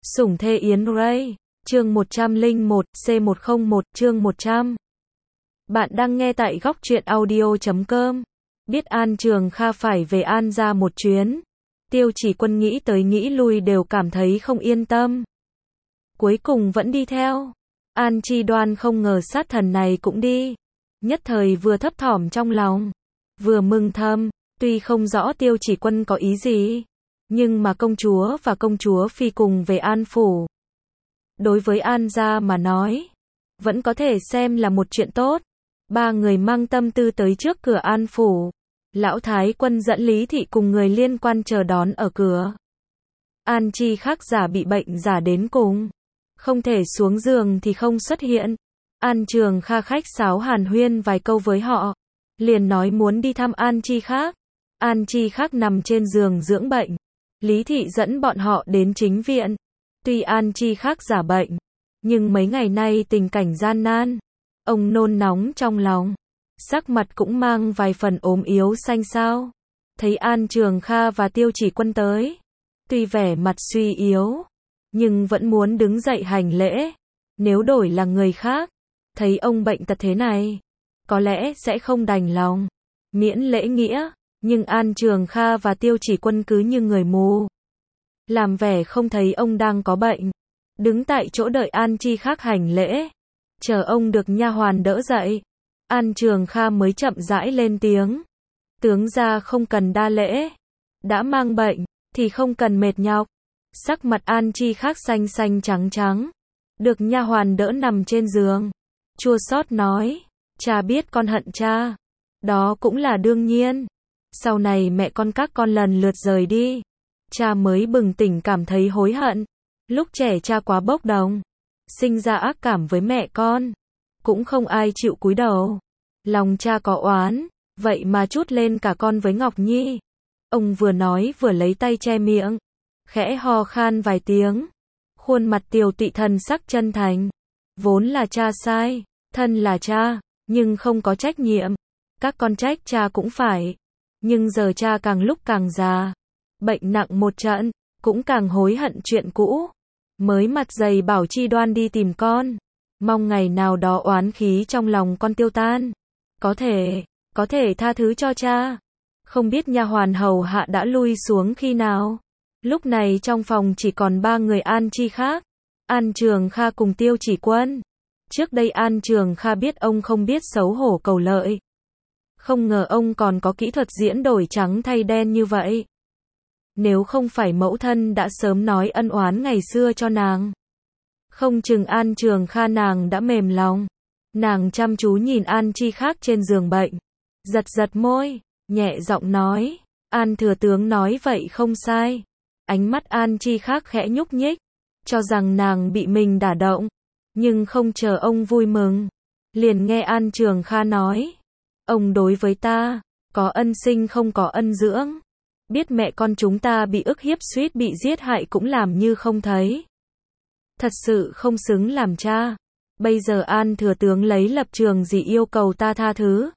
Sủng thê Yến Ray, chương 101, C101, chương 100. Bạn đang nghe tại góc truyện audio.com. Biết An Trường Kha phải về An gia một chuyến, Tiêu Chỉ Quân nghĩ tới nghĩ lui đều cảm thấy không yên tâm. Cuối cùng vẫn đi theo. An Chi Đoan không ngờ sát thần này cũng đi. Nhất thời vừa thấp thỏm trong lòng, vừa mừng thầm, tuy không rõ Tiêu Chỉ Quân có ý gì, nhưng mà công chúa và công chúa phi cùng về An phủ. Đối với An gia mà nói, vẫn có thể xem là một chuyện tốt. Ba người mang tâm tư tới trước cửa An phủ. Lão Thái Quân dẫn Lý Thị cùng người liên quan chờ đón ở cửa. An Chi Khắc giả bị bệnh giả đến cùng, không thể xuống giường thì không xuất hiện. An Trường Kha khách sáo hàn huyên vài câu với họ, liền nói muốn đi thăm An Chi Khắc. An Chi Khắc nằm trên giường dưỡng bệnh. Lý Thị dẫn bọn họ đến chính viện. Tuy An Chi Khắc giả bệnh, nhưng mấy ngày nay tình cảnh gian nan, ông nôn nóng trong lòng, sắc mặt cũng mang vài phần ốm yếu xanh xao. Thấy An Trường Kha và Tiêu Chỉ Quân tới, tuy vẻ mặt suy yếu, nhưng vẫn muốn đứng dậy hành lễ. Nếu đổi là người khác, thấy ông bệnh tật thế này, có lẽ sẽ không đành lòng, miễn lễ nghĩa. Nhưng An Trường Kha và Tiêu Chỉ Quân cứ như người mù, làm vẻ không thấy ông đang có bệnh, đứng tại chỗ đợi An Chi Khắc hành lễ, chờ ông được nha hoàn đỡ dậy. An Trường Kha mới chậm rãi lên tiếng, tướng gia không cần đa lễ, đã mang bệnh thì không cần mệt nhọc. Sắc mặt An Chi Khắc xanh xanh trắng trắng, được nha hoàn đỡ nằm trên giường, chua xót nói, cha biết con hận cha, đó cũng là đương nhiên. Sau này mẹ con các con lần lượt rời đi, cha mới bừng tỉnh cảm thấy hối hận. Lúc trẻ cha quá bốc đồng, sinh ra ác cảm với mẹ con, cũng không ai chịu cúi đầu. Lòng cha có oán, vậy mà trút lên cả con với Ngọc Nhi. Ông vừa nói vừa lấy tay che miệng, khẽ ho khan vài tiếng, khuôn mặt tiều tụy thần sắc chân thành. Vốn là cha sai, thân là cha, nhưng không có trách nhiệm. Các con trách cha cũng phải. Nhưng giờ cha càng lúc càng già, bệnh nặng một trận, cũng càng hối hận chuyện cũ. Mới mặt dày bảo Chi Đoan đi tìm con, mong ngày nào đó oán khí trong lòng con tiêu tan, có thể tha thứ cho cha. Không biết nha hoàn hầu hạ đã lui xuống khi nào. Lúc này trong phòng chỉ còn ba người An Chi Khắc, An Trường Kha cùng Tiêu Chỉ Quân. Trước đây An Trường Kha biết ông không biết xấu hổ cầu lợi, không ngờ ông còn có kỹ thuật diễn đổi trắng thay đen như vậy. Nếu không phải mẫu thân đã sớm nói ân oán ngày xưa cho nàng, không chừng An Trường Kha nàng đã mềm lòng. Nàng chăm chú nhìn An Chi Khắc trên giường bệnh, giật giật môi, nhẹ giọng nói, An thừa tướng nói vậy không sai. Ánh mắt An Chi Khắc khẽ nhúc nhích, cho rằng nàng bị mình đả động, nhưng không chờ ông vui mừng, liền nghe An Trường Kha nói, ông đối với ta, có ân sinh không có ân dưỡng. Biết mẹ con chúng ta bị ức hiếp suýt bị giết hại cũng làm như không thấy. Thật sự không xứng làm cha. Bây giờ An thừa tướng lấy lập trường gì yêu cầu ta tha thứ?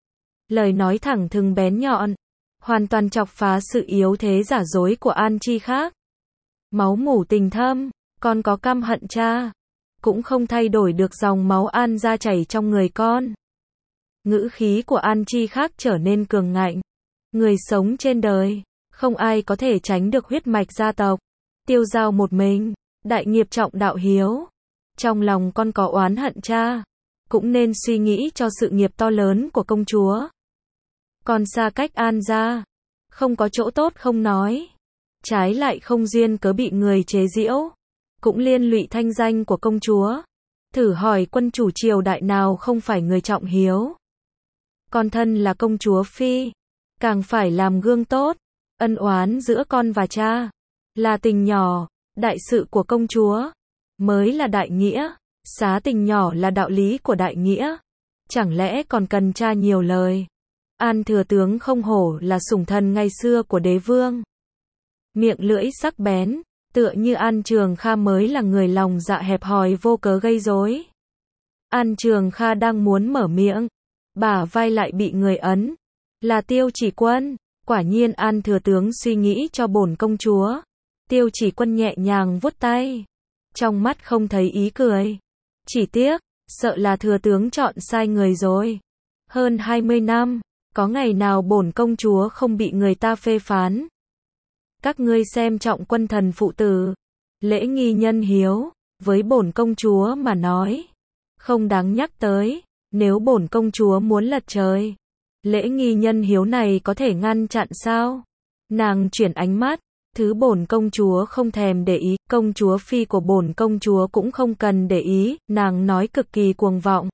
Lời nói thẳng thừng bén nhọn, hoàn toàn chọc phá sự yếu thế giả dối của An Chi Khắc. Máu mủ tình thâm, con có căm hận cha, cũng không thay đổi được dòng máu An gia chảy trong người con. Ngữ khí của An Chi Khắc trở nên cường ngạnh. Người sống trên đời, không ai có thể tránh được huyết mạch gia tộc. Tiêu giao một mình, đại nghiệp trọng đạo hiếu. Trong lòng con có oán hận cha, cũng nên suy nghĩ cho sự nghiệp to lớn của công chúa. Con xa cách An gia, không có chỗ tốt không nói, trái lại không duyên cớ bị người chế giễu, cũng liên lụy thanh danh của công chúa. Thử hỏi quân chủ triều đại nào không phải người trọng hiếu. Con thân là công chúa phi, càng phải làm gương tốt. Ân oán giữa con và cha là tình nhỏ, đại sự của công chúa mới là đại nghĩa. Xá tình nhỏ là đạo lý của đại nghĩa, chẳng lẽ còn cần cha nhiều lời? An thừa tướng không hổ là sủng thần ngày xưa của đế vương. Miệng lưỡi sắc bén, tựa như An Trường Kha mới là người lòng dạ hẹp hòi vô cớ gây rối. An Trường Kha đang muốn mở miệng, bả vai lại bị người ấn. Là Tiêu Chỉ Quân. Quả nhiên An thừa tướng suy nghĩ cho bổn công chúa. Tiêu Chỉ Quân nhẹ nhàng vuốt tay, trong mắt không thấy ý cười. Chỉ tiếc, sợ là thừa tướng chọn sai người rồi. Hơn 20 năm, có ngày nào bổn công chúa không bị người ta phê phán. Các ngươi xem trọng quân thần phụ tử, lễ nghi nhân hiếu, với bổn công chúa mà nói, không đáng nhắc tới. Nếu bổn công chúa muốn lật trời, lễ nghi nhân hiếu này có thể ngăn chặn sao? Nàng chuyển ánh mắt, thứ bổn công chúa không thèm để ý, công chúa phi của bổn công chúa cũng không cần để ý, nàng nói cực kỳ cuồng vọng.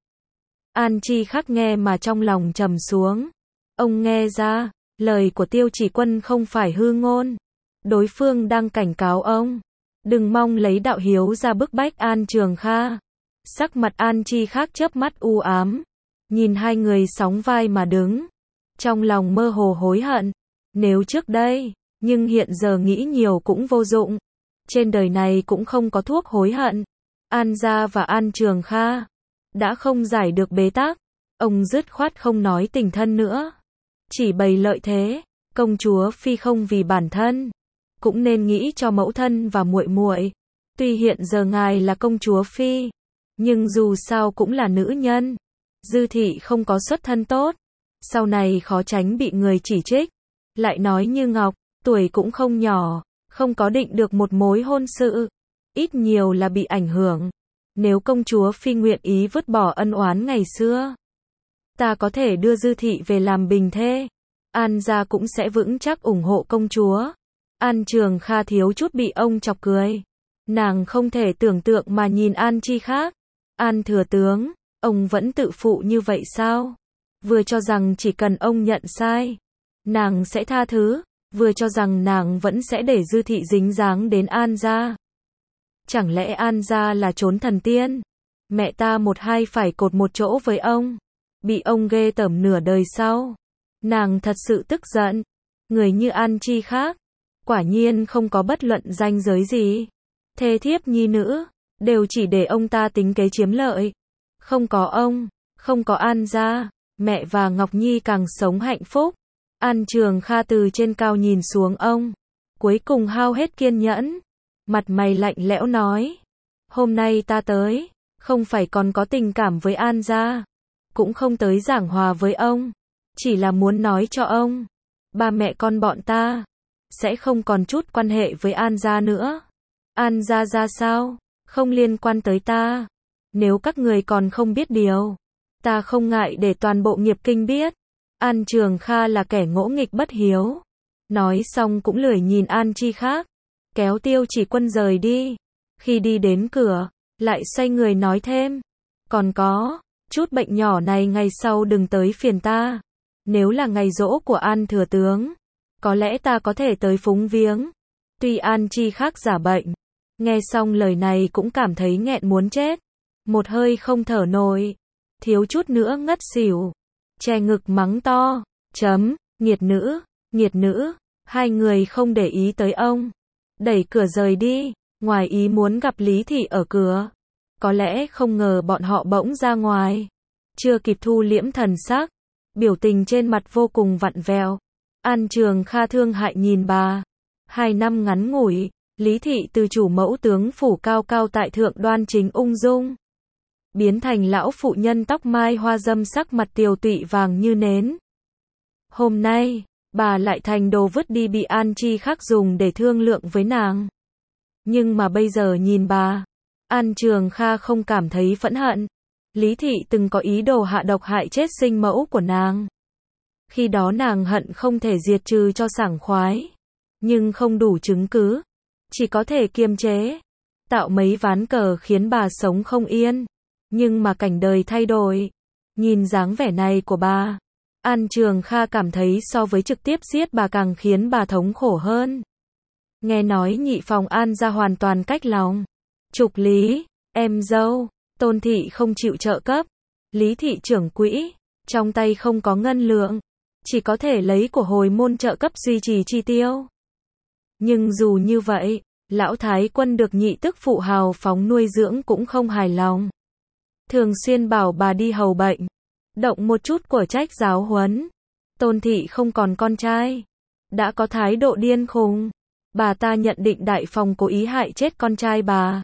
An Chi Khắc nghe mà trong lòng trầm xuống. Ông nghe ra, lời của Tiêu Chỉ Quân không phải hư ngôn. Đối phương đang cảnh cáo ông, đừng mong lấy đạo hiếu ra bức bách An Trường Kha. Sắc mặt An Chi Khắc chớp mắt u ám, nhìn hai người sóng vai mà đứng, trong lòng mơ hồ hối hận. Nếu trước đây, nhưng hiện giờ nghĩ nhiều cũng vô dụng. Trên đời này cũng không có thuốc hối hận. An gia và An Trường Kha đã không giải được bế tắc, ông dứt khoát không nói tình thân nữa, chỉ bày lợi thế. Công chúa phi không vì bản thân, cũng nên nghĩ cho mẫu thân và muội muội. Tuy hiện giờ ngài là công chúa phi, nhưng dù sao cũng là nữ nhân. Dư thị không có xuất thân tốt, sau này khó tránh bị người chỉ trích. Lại nói Như Ngọc, tuổi cũng không nhỏ, không có định được một mối hôn sự, ít nhiều là bị ảnh hưởng. Nếu công chúa phi nguyện ý vứt bỏ ân oán ngày xưa, ta có thể đưa Dư thị về làm bình thê. An gia cũng sẽ vững chắc ủng hộ công chúa. An Trường Kha thiếu chút bị ông chọc cười. Nàng không thể tưởng tượng mà nhìn An Chi Khắc. An thừa tướng, ông vẫn tự phụ như vậy sao? Vừa cho rằng chỉ cần ông nhận sai, nàng sẽ tha thứ, vừa cho rằng nàng vẫn sẽ để Dư thị dính dáng đến An gia. Chẳng lẽ An gia là trốn thần tiên? Mẹ ta một hai phải cột một chỗ với ông, bị ông ghê tởm nửa đời sau. Nàng thật sự tức giận. Người như An Chi Khắc, quả nhiên không có bất luận ranh giới gì. Thê thiếp nhi nữ, đều chỉ để ông ta tính kế chiếm lợi. Không có ông, không có An gia, mẹ và Ngọc Nhi càng sống hạnh phúc. An Trường Kha từ trên cao nhìn xuống ông, cuối cùng hao hết kiên nhẫn, mặt mày lạnh lẽo nói: hôm nay ta tới, không phải còn có tình cảm với An gia, cũng không tới giảng hòa với ông, chỉ là muốn nói cho ông, ba mẹ con bọn ta sẽ không còn chút quan hệ với An gia nữa. An gia ra sao, không liên quan tới ta. Nếu các người còn không biết điều, ta không ngại để toàn bộ nghiệp kinh biết. An Trường Kha là kẻ ngỗ nghịch bất hiếu. Nói xong cũng lười nhìn An Chi Khắc, kéo Tiêu Chỉ Quân rời đi. Khi đi đến cửa, lại xoay người nói thêm: còn có, chút bệnh nhỏ này ngày sau đừng tới phiền ta. Nếu là ngày giỗ của An thừa tướng, có lẽ ta có thể tới phúng viếng. Tuy An Chi Khắc giả bệnh, nghe xong lời này cũng cảm thấy nghẹn muốn chết, một hơi không thở nổi, thiếu chút nữa ngất xỉu, che ngực mắng to: nghiệt nữ. Hai người không để ý tới ông, đẩy cửa rời đi. Ngoài ý muốn gặp Lý Thị ở cửa, có lẽ không ngờ bọn họ bỗng ra ngoài, chưa kịp thu liễm thần sắc, biểu tình trên mặt vô cùng vặn vẹo. An Trường Kha thương hại nhìn bà. 2 năm ngắn ngủi, Lý Thị từ chủ mẫu tướng phủ cao cao tại thượng đoan chính ung dung, biến thành lão phụ nhân tóc mai hoa dâm sắc mặt tiều tụy vàng như nến. Hôm nay, bà lại thành đồ vứt đi bị An Chi Khắc dùng để thương lượng với nàng. Nhưng mà bây giờ nhìn bà, An Trường Kha không cảm thấy phẫn hận. Lý Thị từng có ý đồ hạ độc hại chết sinh mẫu của nàng. Khi đó nàng hận không thể diệt trừ cho sảng khoái, nhưng không đủ chứng cứ, chỉ có thể kiềm chế, tạo mấy ván cờ khiến bà sống không yên. Nhưng mà cảnh đời thay đổi, nhìn dáng vẻ này của bà, An Trường Kha cảm thấy so với trực tiếp giết bà càng khiến bà thống khổ hơn. Nghe nói nhị phòng An gia hoàn toàn cách lòng. Trục Lý, em dâu, Tôn Thị không chịu trợ cấp. Lý Thị trưởng quỹ, trong tay không có ngân lượng, chỉ có thể lấy của hồi môn trợ cấp duy trì chi tiêu. Nhưng dù như vậy, lão thái quân được nhị tức phụ hào phóng nuôi dưỡng cũng không hài lòng. Thường xuyên bảo bà đi hầu bệnh, động một chút của trách giáo huấn. Tôn Thị không còn con trai, đã có thái độ điên khùng, Bà ta nhận định Đại Phong cố ý hại chết con trai bà.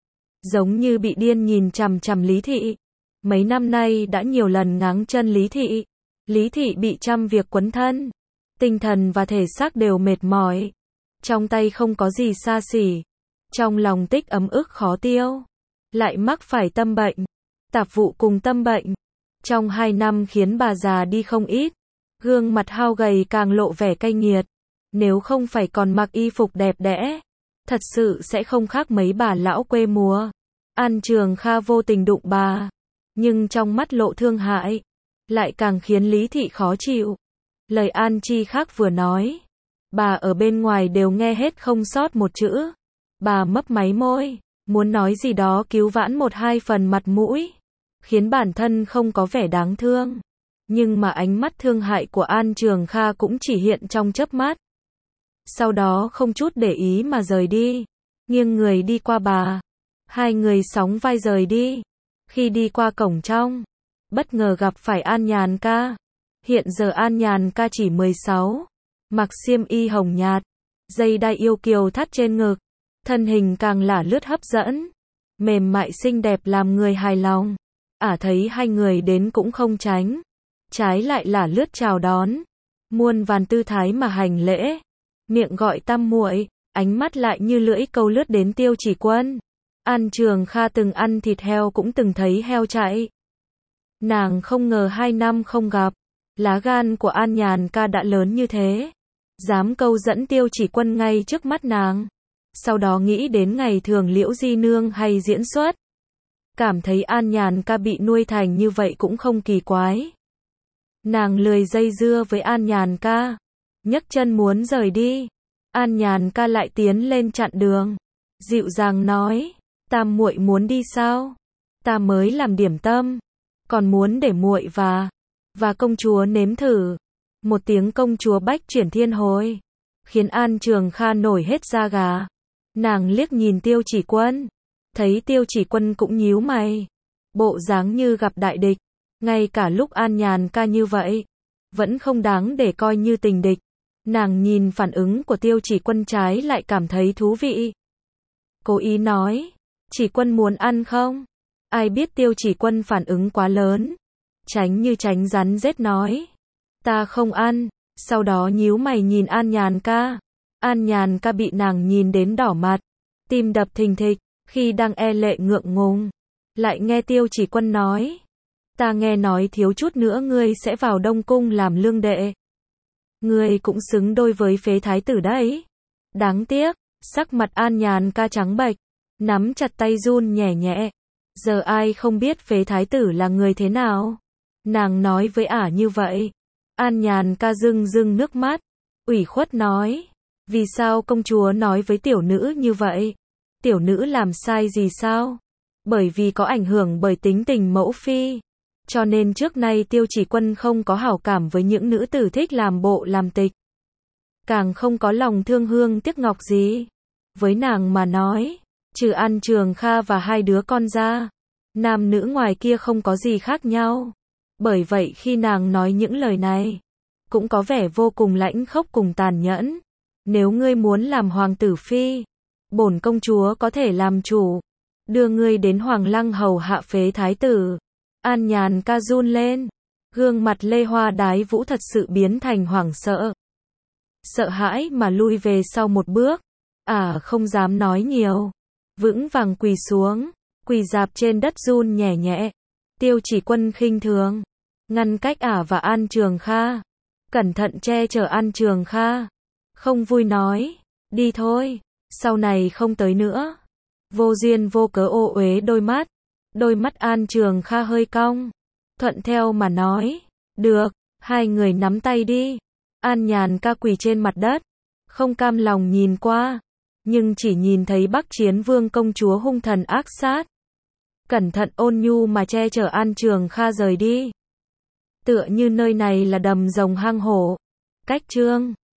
Giống như bị điên nhìn chằm chằm Lý Thị. Mấy năm nay đã nhiều lần ngáng chân Lý Thị. Lý Thị bị trăm việc quấn thân. Tinh thần và thể xác đều mệt mỏi. Trong tay không có gì xa xỉ. Trong lòng tích ấm ức khó tiêu. Lại mắc phải tâm bệnh. Tạp vụ cùng tâm bệnh. Trong 2 năm khiến bà già đi không ít. Gương mặt hao gầy càng lộ vẻ cay nghiệt. Nếu không phải còn mặc y phục đẹp đẽ, thật sự sẽ không khác mấy bà lão quê mùa. An Trường Kha vô tình đụng bà, nhưng trong mắt lộ thương hại, lại càng khiến Lý Thị khó chịu. Lời An Chi khác vừa nói, bà ở bên ngoài đều nghe hết không sót một chữ. Bà mấp máy môi, muốn nói gì đó cứu vãn 1-2 phần mặt mũi, khiến bản thân không có vẻ đáng thương. Nhưng mà ánh mắt thương hại của An Trường Kha cũng chỉ hiện trong chớp mắt. Sau đó không chút để ý mà rời đi, nghiêng người đi qua bà. Hai người sóng vai rời đi. Khi đi qua cổng trong, bất ngờ gặp phải An Nhàn Ca. Hiện giờ An Nhàn Ca chỉ 16, mặc xiêm y hồng nhạt, dây đai yêu kiều thắt trên ngực, thân hình càng lả lướt hấp dẫn, mềm mại xinh đẹp làm người hài lòng. Thấy hai người đến cũng không tránh, trái lại lả lướt chào đón, muôn vàn tư thái mà hành lễ, miệng gọi tam muội, ánh mắt lại như lưỡi câu lướt đến Tiêu Chỉ Quân. An Trường Kha từng ăn thịt heo cũng từng thấy heo chạy. Nàng không ngờ 2 năm không gặp, lá gan của An Nhàn Ca đã lớn như thế, dám câu dẫn Tiêu Chỉ Quân ngay trước mắt nàng. Sau đó nghĩ đến ngày thường Liễu Di Nương hay diễn xuất, cảm thấy An Nhàn Ca bị nuôi thành như vậy cũng không kỳ quái. Nàng lười dây dưa với An Nhàn Ca, nhấc chân muốn rời đi. An Nhàn Ca lại tiến lên chặn đường, dịu dàng nói, tam muội muốn đi sao? Ta mới làm điểm tâm, còn muốn để muội và công chúa nếm thử. Một tiếng công chúa bách chuyển thiên hồi, khiến An Trường Kha nổi hết da gà. Nàng liếc nhìn Tiêu Chỉ Quân, thấy Tiêu Chỉ Quân cũng nhíu mày, bộ dáng như gặp đại địch. Ngay cả lúc An Nhàn Ca như vậy, vẫn không đáng để coi như tình địch. Nàng nhìn phản ứng của Tiêu Chỉ Quân trái lại cảm thấy thú vị. Cố ý nói, Chỉ Quân muốn ăn không? Ai biết Tiêu Chỉ Quân phản ứng quá lớn, tránh như tránh rắn rết nói, ta không ăn. Sau đó nhíu mày nhìn An Nhàn Ca. An Nhàn Ca bị nàng nhìn đến đỏ mặt, tim đập thình thịch. Khi đang e lệ ngượng ngùng, lại nghe Tiêu Chỉ Quân nói, ta nghe nói thiếu chút nữa ngươi sẽ vào Đông Cung làm lương đệ. Ngươi cũng xứng đôi với phế thái tử đấy. Đáng tiếc, sắc mặt An Nhàn Ca trắng bệch, nắm chặt tay run nhẹ nhẹ. Giờ ai không biết phế thái tử là người thế nào? Nàng nói với như vậy. An Nhàn Ca rưng rưng nước mắt, ủy khuất nói, vì sao công chúa nói với tiểu nữ như vậy? Tiểu nữ làm sai gì sao? Bởi vì có ảnh hưởng bởi tính tình mẫu phi, cho nên trước nay Tiêu Chỉ Quân không có hảo cảm với những nữ tử thích làm bộ làm tịch, càng không có lòng thương hương tiếc ngọc gì. Với nàng mà nói, trừ An Trường Kha và 2 đứa con ra, nam nữ ngoài kia không có gì khác nhau. Bởi vậy khi nàng nói những lời này, cũng có vẻ vô cùng lãnh khốc cùng tàn nhẫn. Nếu ngươi muốn làm hoàng tử phi, bổn công chúa có thể làm chủ, đưa ngươi đến Hoàng Lăng hầu hạ phế thái tử. An Nhàn Ca run lên, gương mặt Lê Hoa Đái Vũ thật sự biến thành hoảng sợ. Sợ hãi mà lui về sau một bước, không dám nói nhiều, vững vàng quỳ xuống, quỳ rạp trên đất run nhẹ nhẹ. Tiêu Chỉ Quân khinh thường, ngăn cách và An Trường Kha, cẩn thận che chở An Trường Kha, không vui nói, đi thôi, sau này không tới nữa. Vô duyên vô cớ ô uế đôi mắt An Trường Kha hơi cong, thuận theo mà nói, được. Hai người nắm tay đi. An Nhàn Ca quỳ trên mặt đất, không cam lòng nhìn qua, nhưng chỉ nhìn thấy Bắc Chiến Vương công chúa hung thần ác sát, cẩn thận ôn nhu mà che chở An Trường Kha rời đi. Tựa như nơi này là đầm rồng hang hổ. Cách chương